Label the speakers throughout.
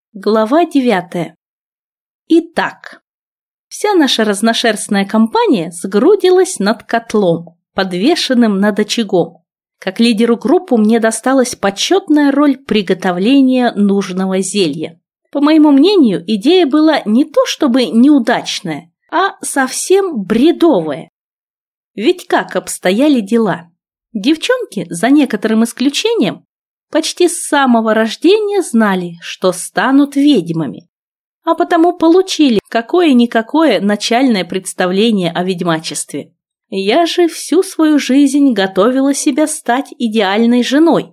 Speaker 1: Глава 9. Итак, вся наша разношерстная компания сгрудилась над котлом, подвешенным над очагом. Как лидеру группы мне досталась почетная роль приготовления нужного зелья. По моему мнению, идея была не то чтобы неудачная, а совсем бредовая. Ведь как обстояли дела? Девчонки, за некоторым исключением, почти с самого рождения знали, что станут ведьмами, а потому получили какое-никакое начальное представление о ведьмачестве. Я же всю свою жизнь готовила себя стать идеальной женой.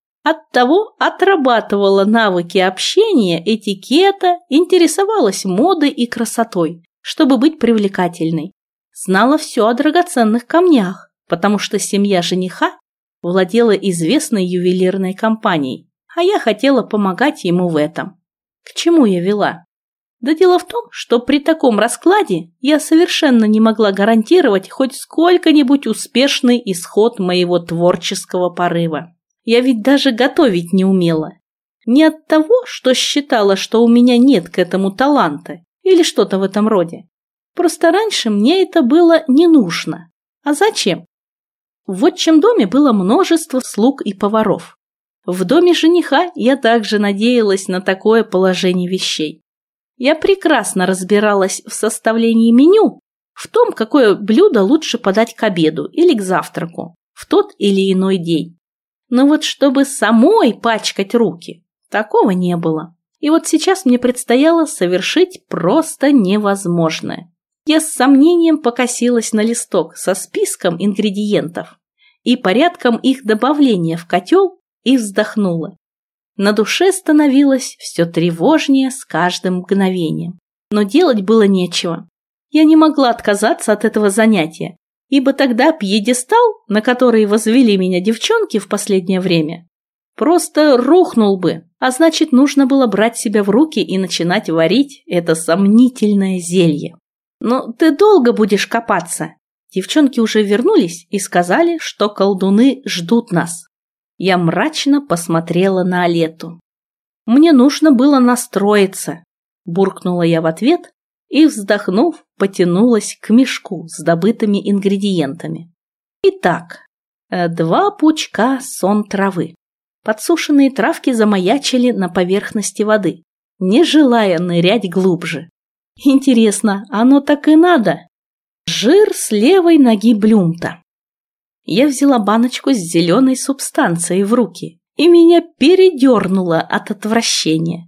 Speaker 1: Оттого отрабатывала навыки общения, этикета, интересовалась модой и красотой, чтобы быть привлекательной. Знала все о драгоценных камнях, потому что семья жениха владела известной ювелирной компанией, а я хотела помогать ему в этом. К чему я вела? Да дело в том, что при таком раскладе я совершенно не могла гарантировать хоть сколько-нибудь успешный исход моего творческого порыва. Я ведь даже готовить не умела. Не от того, что считала, что у меня нет к этому таланта или что-то в этом роде. Просто раньше мне это было не нужно. А зачем? В отчим доме было множество слуг и поваров. В доме жениха я также надеялась на такое положение вещей. Я прекрасно разбиралась в составлении меню, в том, какое блюдо лучше подать к обеду или к завтраку в тот или иной день. Но вот чтобы самой пачкать руки, такого не было. И вот сейчас мне предстояло совершить просто невозможное. Я с сомнением покосилась на листок со списком ингредиентов и порядком их добавления в котел и вздохнула. На душе становилось все тревожнее с каждым мгновением. Но делать было нечего. Я не могла отказаться от этого занятия, ибо тогда пьедестал, на который возвели меня девчонки в последнее время, просто рухнул бы, а значит, нужно было брать себя в руки и начинать варить это сомнительное зелье. «Но ты долго будешь копаться?» Девчонки уже вернулись и сказали, что колдуны ждут нас. Я мрачно посмотрела на Алету. «Мне нужно было настроиться», – буркнула я в ответ и, вздохнув, потянулась к мешку с добытыми ингредиентами. Итак, 2 пучка сон травы. Подсушенные травки замаячили на поверхности воды, не желая нырять глубже. Интересно, оно так и надо? Жир с левой ноги Блюмта. Я взяла баночку с зеленой субстанцией в руки, и меня передернуло от отвращения.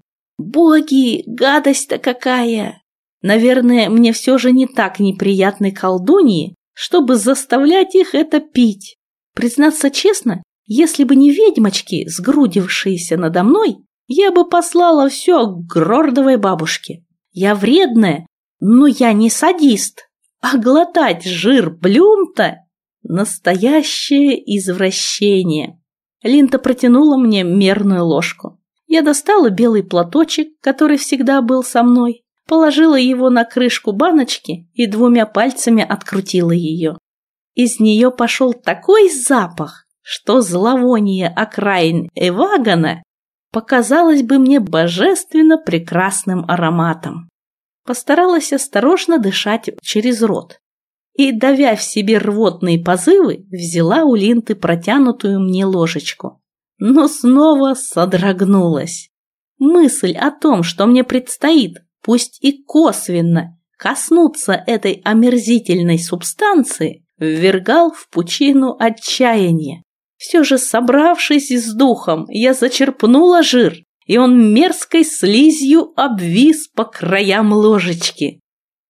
Speaker 1: Боги, гадость-то какая! Наверное, мне все же не так неприятны колдуньи, чтобы заставлять их это пить. Признаться честно, если бы не ведьмочки, сгрудившиеся надо мной, я бы послала все к Грордовой бабушке. Я вредная, но я не садист, а глотать жир Блюмта – настоящее извращение. Линта протянула мне мерную ложку. Я достала белый платочек, который всегда был со мной, положила его на крышку баночки и 2 пальцами открутила ее. Из нее пошел такой запах, что зловоние окраин Эвагана показалось бы мне божественно прекрасным ароматом. Постаралась осторожно дышать через рот и, давя в себе рвотные позывы, взяла у Линты протянутую мне ложечку. Но снова содрогнулась. Мысль о том, что мне предстоит, пусть и косвенно, коснуться этой омерзительной субстанции, ввергал в пучину отчаяния. Все же, собравшись с духом, я зачерпнула жир, и он мерзкой слизью обвис по краям ложечки.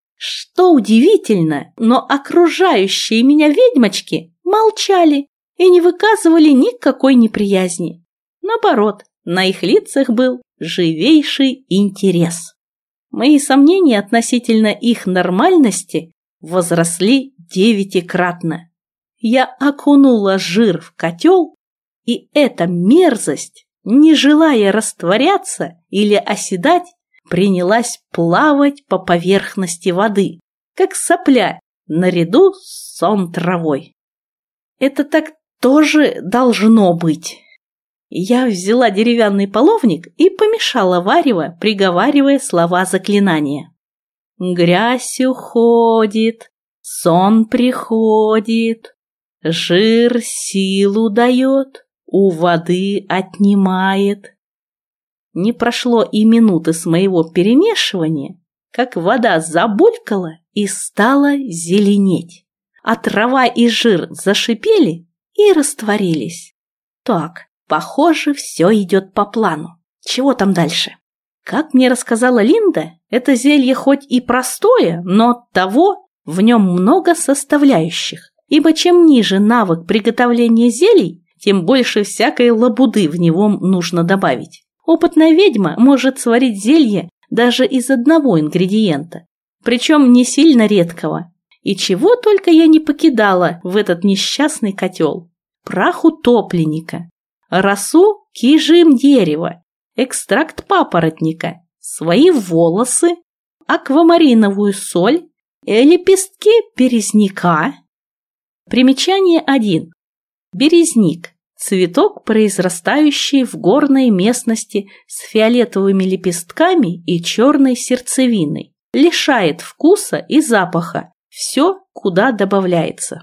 Speaker 1: Что удивительно, но окружающие меня ведьмочки молчали и не выказывали никакой неприязни. Наоборот, на их лицах был живейший интерес. Мои сомнения относительно их нормальности возросли 9-кратно. Я окунула жир в котел, и эта мерзость, не желая растворяться или оседать, принялась плавать по поверхности воды, как сопля, наряду с сон травой. Это так тоже должно быть. Я взяла деревянный половник и помешала варево, приговаривая слова заклинания. Грязь уходит, сон приходит, жир силу дает, у воды отнимает. Не прошло и минуты с моего перемешивания, как вода забулькала и стала зеленеть, а трава и жир зашипели и растворились. Так, похоже, все идет по плану. Чего там дальше? Как мне рассказала Линда, это зелье хоть и простое, но оттого в нем много составляющих, ибо чем ниже навык приготовления зелий, тем больше всякой лабуды в него нужно добавить. Опытная ведьма может сварить зелье даже из одного ингредиента, причем не сильно редкого. И чего только я не покидала в этот несчастный котел. Прах утопленника, росу кижим дерева, экстракт папоротника, свои волосы, аквамариновую соль и лепестки березняка. Примечание 1. Березник – цветок, произрастающий в горной местности с фиолетовыми лепестками и черной сердцевиной. Лишает вкуса и запаха все, куда добавляется.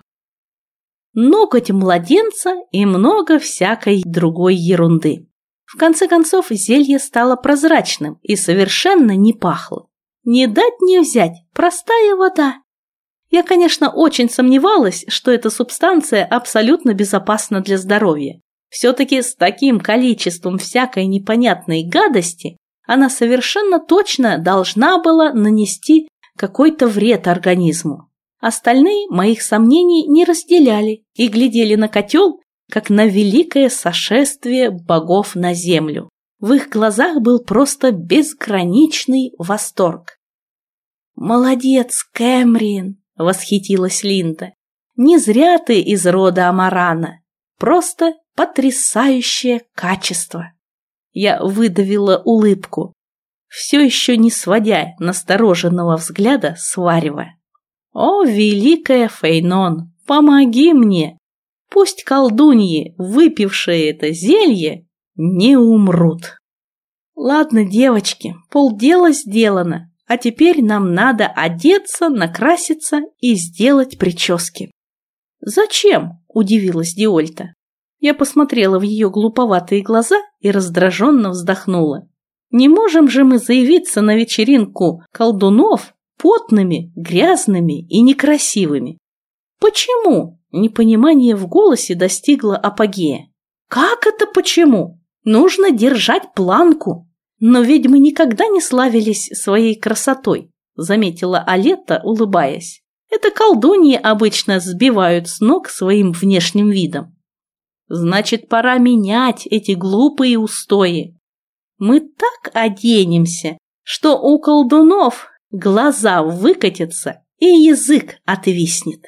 Speaker 1: Ноготь младенца и много всякой другой ерунды. В конце концов, зелье стало прозрачным и совершенно не пахло. Не дать не взять, простая вода. Я, конечно, очень сомневалась, что эта субстанция абсолютно безопасна для здоровья. Все-таки с таким количеством всякой непонятной гадости она совершенно точно должна была нанести какой-то вред организму. Остальные моих сомнений не разделяли и глядели на котел, как на великое сошествие богов на землю. В их глазах был просто безграничный восторг. «Молодец, Кэмрин!» — восхитилась Линда. «Не зря ты из рода Амарана. Просто потрясающее качество!» Я выдавила улыбку, все еще не сводя настороженного взгляда с варева. «О, великая Фейнон, помоги мне! Пусть колдуньи, выпившие это зелье, не умрут!» «Ладно, девочки, полдела сделано, а теперь нам надо одеться, накраситься и сделать прически». «Зачем?» – удивилась Диольта. Я посмотрела в ее глуповатые глаза и раздраженно вздохнула. «Не можем же мы заявиться на вечеринку колдунов потными, грязными и некрасивыми». «Почему?» – непонимание в голосе достигло апогея. «Как это почему? Нужно держать планку». «Но ведьмы никогда не славились своей красотой», – заметила Алетта, улыбаясь. «Это колдуньи обычно сбивают с ног своим внешним видом». «Значит, пора менять эти глупые устои. Мы так оденемся, что у колдунов глаза выкатятся и язык отвиснет».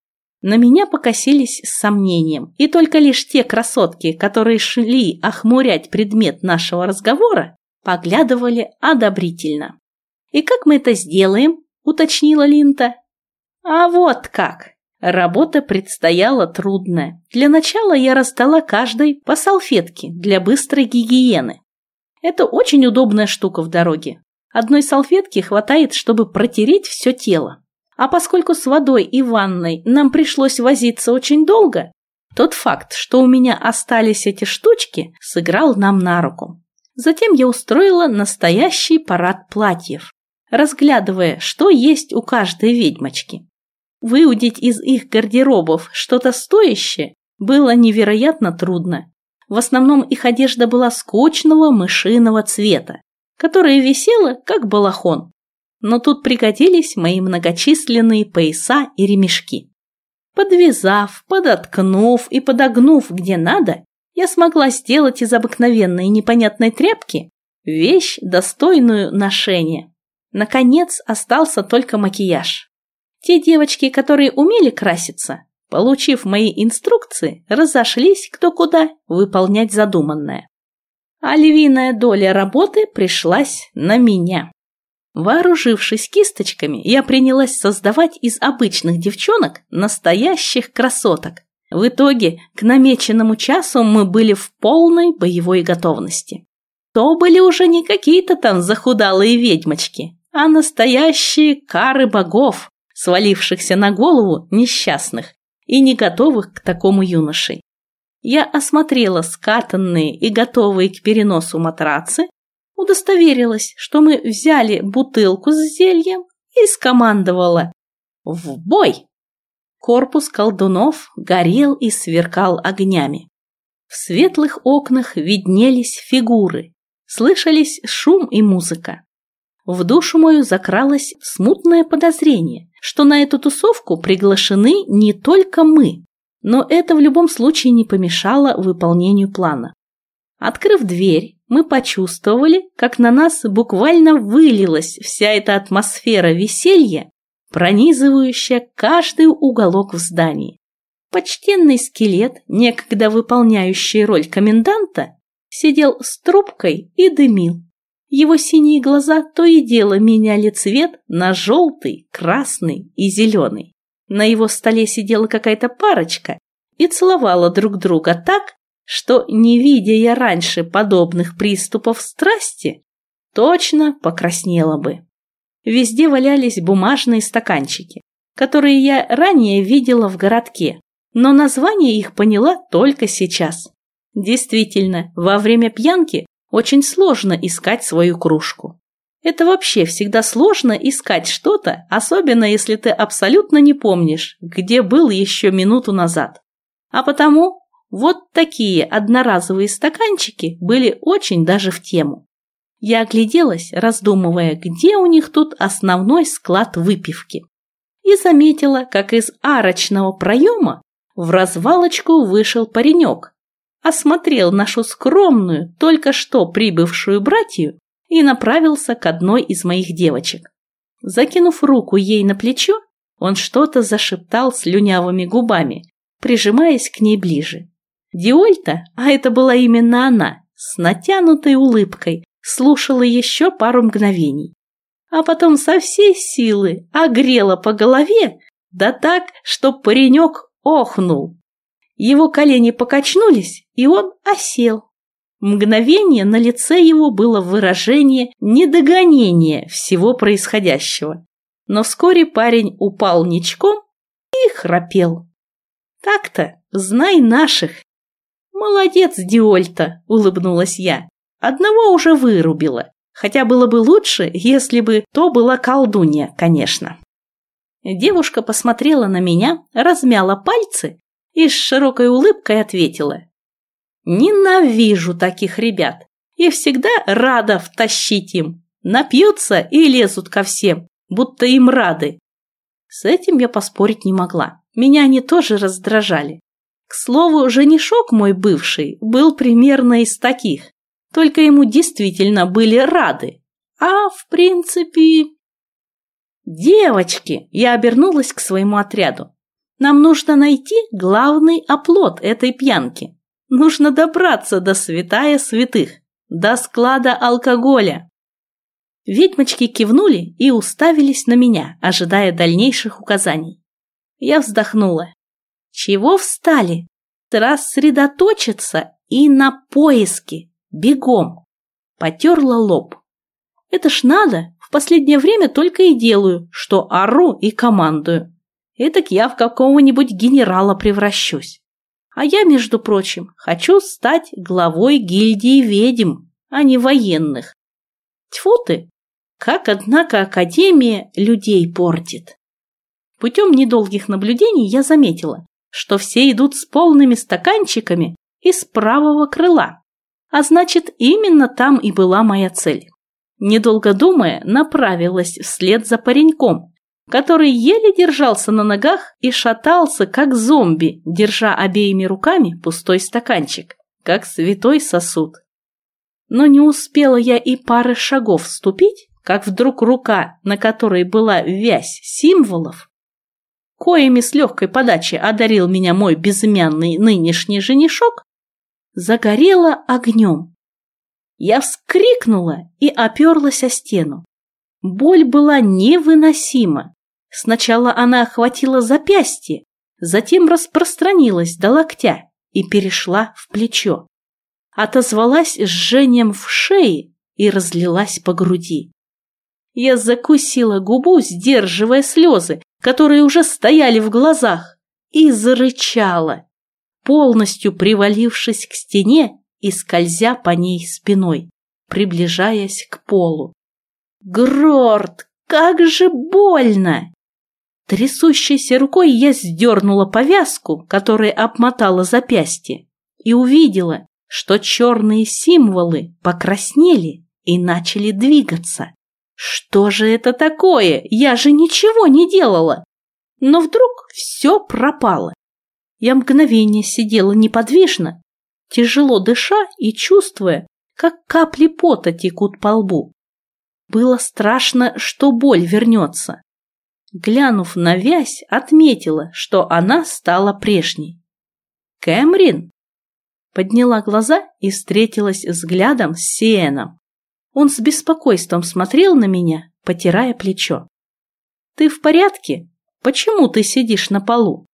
Speaker 1: На меня покосились с сомнением, и только лишь те красотки, которые шли охмурять предмет нашего разговора, поглядывали одобрительно. «И как мы это сделаем?» – уточнила Линта. «А вот как!» Работа предстояла трудная. Для начала я раздала каждой по салфетке для быстрой гигиены. Это очень удобная штука в дороге. Одной салфетки хватает, чтобы протереть все тело. А поскольку с водой и ванной нам пришлось возиться очень долго, тот факт, что у меня остались эти штучки, сыграл нам на руку. Затем я устроила настоящий парад платьев, разглядывая, что есть у каждой ведьмочки. Выудить из их гардеробов что-то стоящее было невероятно трудно. В основном их одежда была скучного мышиного цвета, которая висела как балахон. Но тут пригодились мои многочисленные пояса и ремешки. Подвязав, подоткнув и подогнув где надо, я смогла сделать из обыкновенной непонятной тряпки вещь, достойную ношения. Наконец остался только макияж. Те девочки, которые умели краситься, получив мои инструкции, разошлись кто куда выполнять задуманное. А львиная доля работы пришлась на меня. Вооружившись кисточками, я принялась создавать из обычных девчонок настоящих красоток. В итоге к намеченному часу мы были в полной боевой готовности. То были уже не какие-то там захудалые ведьмочки, а настоящие кары богов, свалившихся на голову несчастных и не готовых к такому юноше. Я осмотрела скатанные и готовые к переносу матрацы, удостоверилась, что мы взяли бутылку с зельем и скомандовала: «В бой!». Корпус колдунов горел и сверкал огнями. В светлых окнах виднелись фигуры, слышались шум и музыка. В душу мою закралось смутное подозрение, что на эту тусовку приглашены не только мы, но это в любом случае не помешало выполнению плана. Открыв дверь, мы почувствовали, как на нас буквально вылилась вся эта атмосфера веселья, пронизывающая каждый уголок в здании. Почтенный скелет, некогда выполняющий роль коменданта, сидел с трубкой и дымил. Его синие глаза то и дело меняли цвет на желтый, красный и зеленый. На его столе сидела какая-то парочка и целовала друг друга так, что, не видя я раньше подобных приступов страсти, точно покраснела бы. Везде валялись бумажные стаканчики, которые я ранее видела в городке, но название их поняла только сейчас. Действительно, во время пьянки очень сложно искать свою кружку. Это вообще всегда сложно искать что-то, особенно если ты абсолютно не помнишь, где был еще минуту назад. А потому вот такие одноразовые стаканчики были очень даже в тему. Я огляделась, раздумывая, где у них тут основной склад выпивки, и заметила, как из арочного проема в развалочку вышел паренек, осмотрел нашу скромную, только что прибывшую братью и направился к одной из моих девочек. Закинув руку ей на плечо, он что-то зашептал слюнявыми губами, прижимаясь к ней ближе. Диольта, а это была именно она, с натянутой улыбкой, слушала еще пару мгновений, а потом со всей силы огрела по голове, да так, что паренек охнул. Его колени покачнулись, и он осел. Мгновение на лице его было выражение недогонения всего происходящего, но вскоре парень упал ничком и храпел. Так-то, знай наших. Молодец, Диольта, улыбнулась я. Одного уже вырубила, хотя было бы лучше, если бы то была колдунья, конечно. Девушка посмотрела на меня, размяла пальцы и с широкой улыбкой ответила: «Ненавижу таких ребят и всегда рада втащить им. Напьются и лезут ко всем, будто им рады». С этим я поспорить не могла, меня они тоже раздражали. К слову, женишок мой бывший был примерно из таких, только ему действительно были рады. А в принципе... «Девочки!» – я обернулась к своему отряду. «Нам нужно найти главный оплот этой пьянки. Нужно добраться до святая святых, до склада алкоголя». Ведьмочки кивнули и уставились на меня, ожидая дальнейших указаний. Я вздохнула. «Чего встали? Рассредоточиться и на поиски. Бегом!» Потерла лоб. «Это ж надо, в последнее время только и делаю, что ору и командую. Этак я в какого-нибудь генерала превращусь. А я, между прочим, хочу стать главой гильдии ведьм, а не военных. Тьфу ты! Как, однако, Академия людей портит». Путем недолгих наблюдений я заметила, что все идут с полными стаканчиками из правого крыла. А значит, именно там и была моя цель. Недолго думая, направилась вслед за пареньком, который еле держался на ногах и шатался, как зомби, держа обеими руками пустой стаканчик, как святой сосуд. Но не успела я и пары шагов ступить, как вдруг рука, на которой была вязь символов, коими с легкой подачи одарил меня мой безымянный нынешний женишок, загорела огнем. Я вскрикнула и оперлась о стену. Боль была невыносима. Сначала она охватила запястье, затем распространилась до локтя и перешла в плечо. Отозвалась жжением в шее и разлилась по груди. Я закусила губу, сдерживая слезы, которые уже стояли в глазах, и зарычала, полностью привалившись к стене и скользя по ней спиной, приближаясь к полу. Грорт, как же больно! Трясущейся рукой я сдернула повязку, которая обмотала запястье, и увидела, что черные символы покраснели и начали двигаться. Что же это такое? Я же ничего не делала. Но вдруг все пропало. Я мгновение сидела неподвижно, тяжело дыша и чувствуя, как капли пота текут по лбу. Было страшно, что боль вернется. Глянув на вязь, отметила, что она стала прежней. «Кэмрин?» Подняла глаза и встретилась взглядом с Сиэном. Он с беспокойством смотрел на меня, потирая плечо. «Ты в порядке? Почему ты сидишь на полу?»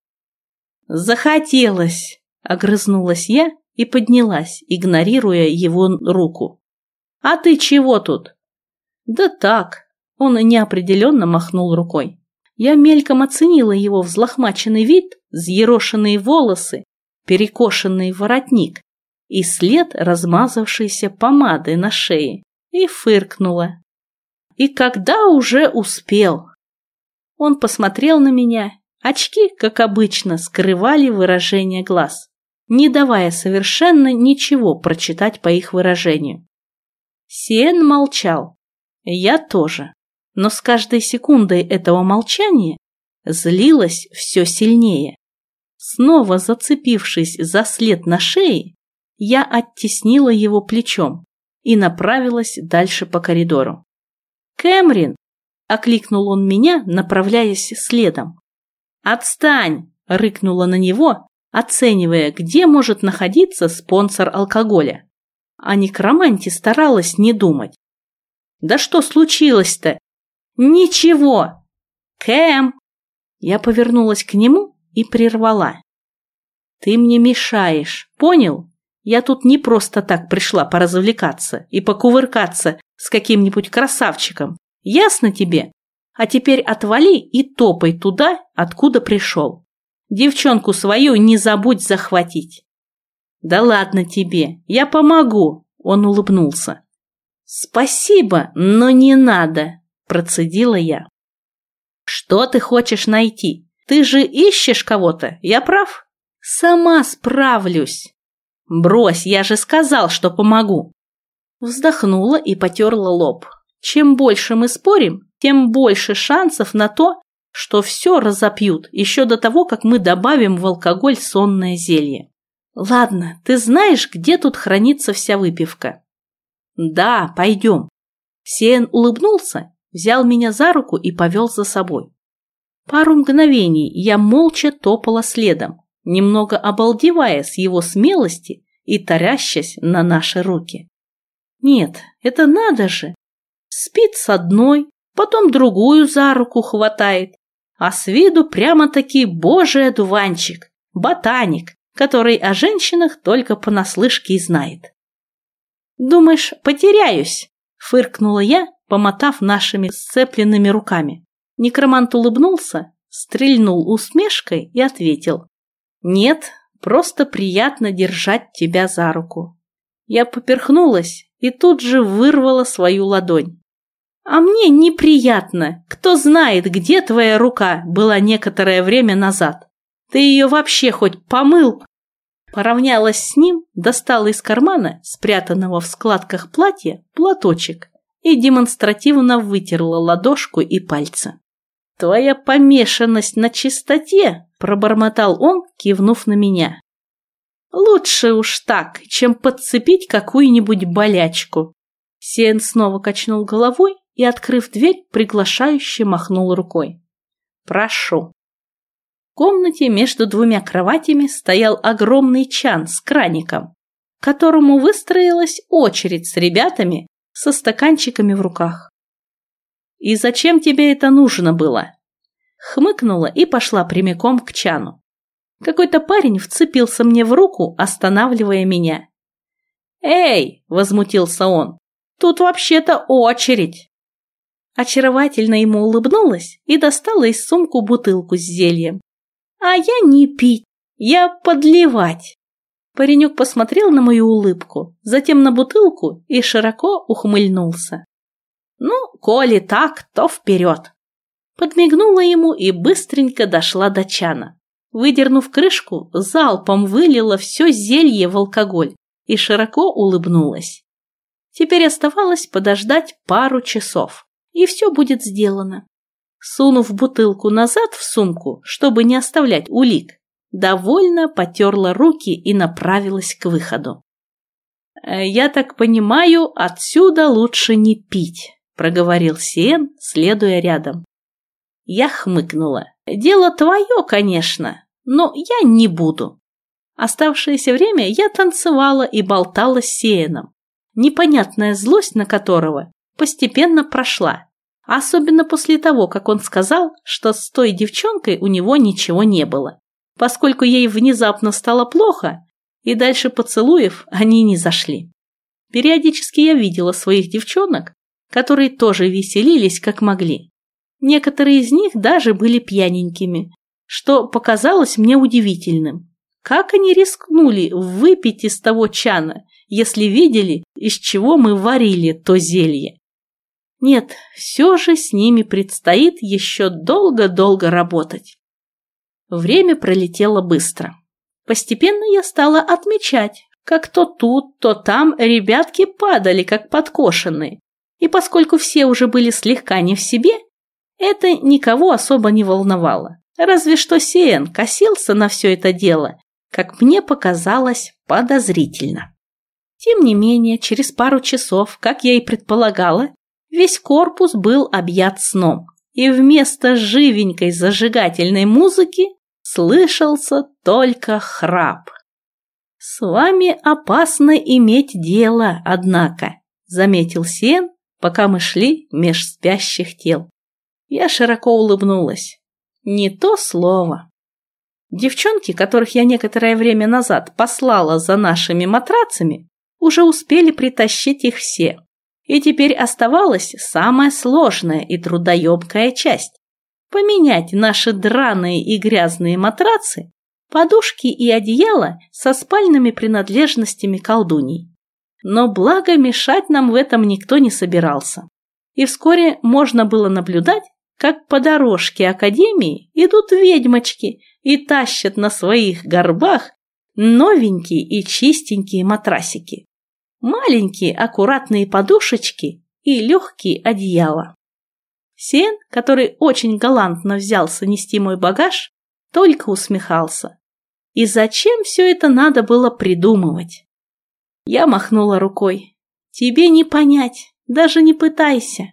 Speaker 1: «Захотелось!» — огрызнулась я и поднялась, игнорируя его руку. «А ты чего тут?» «Да так!» — он неопределенно махнул рукой. Я мельком оценила его взлохмаченный вид, взъерошенные волосы, перекошенный воротник и след размазавшейся помады на шее. И фыркнула. И когда уже успел? Он посмотрел на меня. Очки, как обычно, скрывали выражение глаз, не давая совершенно ничего прочитать по их выражению. Сиэн молчал. Я тоже. Но с каждой секундой этого молчания злилась все сильнее. Снова зацепившись за след на шее, я оттеснила его плечом и направилась дальше по коридору. «Кэмрин!» — окликнул он меня, направляясь следом. «Отстань!» — рыкнула на него, оценивая, где может находиться спонсор алкоголя. О некроманте старалась не думать. «Да что случилось-то?» «Ничего!» «Кэм!» Я повернулась к нему и прервала. «Ты мне мешаешь, понял? Я тут не просто так пришла поразвлекаться и покувыркаться с каким-нибудь красавчиком. Ясно тебе? А теперь отвали и топай туда, откуда пришел. Девчонку свою не забудь захватить». «Да ладно тебе, я помогу», — он улыбнулся. «Спасибо, но не надо», — процедила я. «Что ты хочешь найти? Ты же ищешь кого-то, я прав?» «Сама справлюсь». «Брось, я же сказал, что помогу». Вздохнула и потерла лоб. Чем больше мы спорим, тем больше шансов на то, что все разопьют еще до того, как мы добавим в алкоголь сонное зелье. «Ладно, ты знаешь, где тут хранится вся выпивка?» «Да, пойдем». Сиэн улыбнулся, взял меня за руку и повел за собой. Пару мгновений я молча топала следом, немного обалдевая с его смелости и таращась на наши руки. Нет, это надо же! Спит с одной, потом другую за руку хватает, а с виду прямо-таки божий одуванчик, ботаник, который о женщинах только понаслышке и знает. «Думаешь, потеряюсь?» — фыркнула я, помотав нашими сцепленными руками. Некромант улыбнулся, стрельнул усмешкой и ответил: «Нет, просто приятно держать тебя за руку». Я поперхнулась и тут же вырвала свою ладонь. «А мне неприятно. Кто знает, где твоя рука была некоторое время назад? Ты ее вообще хоть помыл?» Поравнялась с ним, достала из кармана, спрятанного в складках платья, платочек и демонстративно вытерла ладошку и пальцы. «Твоя помешанность на чистоте», — пробормотал он, кивнув на меня. «Лучше уж так, чем подцепить какую-нибудь болячку». Сиэн снова качнул головой и, открыв дверь, приглашающе махнул рукой. «Прошу». В комнате между двумя кроватями стоял огромный чан с краником, к которому выстроилась очередь с ребятами со стаканчиками в руках. «И зачем тебе это нужно было?» Хмыкнула и пошла прямиком к чану. Какой-то парень вцепился мне в руку, останавливая меня. «Эй!» – возмутился он. «Тут вообще-то очередь!» Очаровательно ему улыбнулась и достала из сумку бутылку с зельем. «А я не пить, я подливать!» Паренек посмотрел на мою улыбку, затем на бутылку и широко ухмыльнулся. «Ну, коли так, то вперед!» Подмигнула ему и быстренько дошла до чана. Выдернув крышку, залпом вылила все зелье в алкоголь и широко улыбнулась. Теперь оставалось подождать пару часов, и все будет сделано. Сунув бутылку назад в сумку, чтобы не оставлять улик, довольно потерла руки и направилась к выходу. «Я так понимаю, отсюда лучше не пить», – проговорил Сиен, следуя рядом. Я хмыкнула. «Дело твое, конечно, но я не буду». Оставшееся время я танцевала и болтала с Сиеном, непонятная злость на которого постепенно прошла, особенно после того, как он сказал, что с той девчонкой у него ничего не было, поскольку ей внезапно стало плохо, и дальше поцелуев они не зашли. Периодически я видела своих девчонок, которые тоже веселились как могли. Некоторые из них даже были пьяненькими, что показалось мне удивительным. Как они рискнули выпить из того чана, если видели, из чего мы варили то зелье? Нет, все же с ними предстоит еще долго-долго работать. Время пролетело быстро. Постепенно я стала отмечать, как то тут, то там ребятки падали, как подкошенные. И поскольку все уже были слегка не в себе, это никого особо не волновало. Разве что Сиен косился на все это дело, как мне показалось, подозрительно. Тем не менее, через пару часов, как я и предполагала, весь корпус был объят сном, и вместо живенькой зажигательной музыки слышался только храп. «С вами опасно иметь дело, однако», — заметил Сиен, пока мы шли меж спящих тел. Я широко улыбнулась. Не то слово. Девчонки, которых я некоторое время назад послала за нашими матрацами, уже успели притащить их все. И теперь оставалась самая сложная и трудоемкая часть – поменять наши драные и грязные матрацы, подушки и одеяла со спальными принадлежностями колдуней. Но благо мешать нам в этом никто не собирался. И вскоре можно было наблюдать, как по дорожке академии идут ведьмочки и тащат на своих горбах новенькие и чистенькие матрасики, маленькие аккуратные подушечки и легкие одеяла. Сиен, который очень галантно взялся нести мой багаж, только усмехался. И зачем все это надо было придумывать? Я махнула рукой. «Тебе не понять, даже не пытайся».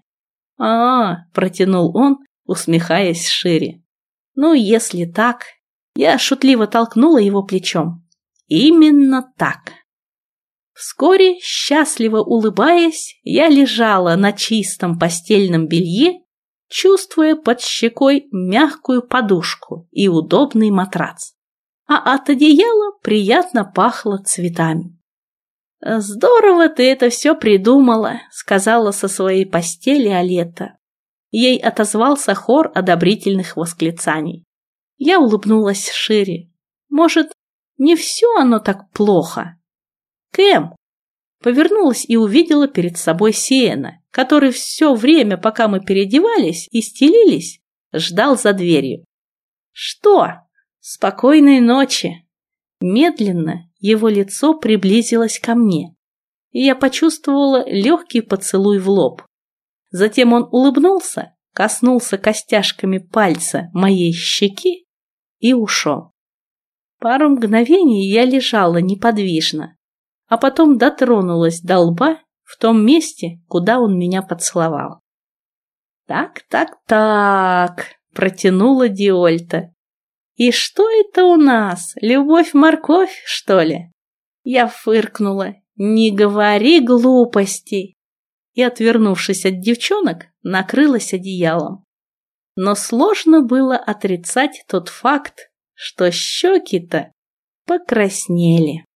Speaker 1: Протянул он, усмехаясь шире. «Ну, если так...» Я шутливо толкнула его плечом. «Именно так». Вскоре, счастливо улыбаясь, я лежала на чистом постельном белье, чувствуя под щекой мягкую подушку и удобный матрац, а от одеяла приятно пахло цветами. «Здорово ты это все придумала», — сказала со своей постели Алета. Ей отозвался хор одобрительных восклицаний. Я улыбнулась шире. «Может, не все оно так плохо?» «Кэм!» Повернулась и увидела перед собой Сиена, который все время, пока мы переодевались и стелились, ждал за дверью. «Что? Спокойной ночи!» Медленно его лицо приблизилось ко мне, и я почувствовала легкий поцелуй в лоб. Затем он улыбнулся, коснулся костяшками пальца моей щеки и ушел. Пару мгновений я лежала неподвижно, а потом дотронулась до лба в том месте, куда он меня поцеловал. «Так, протянула Диольта. «И что это у нас? Любовь-морковь, что ли?» Я фыркнула. «Не говори глупостей!» И, отвернувшись от девчонок, накрылась одеялом. Но сложно было отрицать тот факт, что щеки-то покраснели.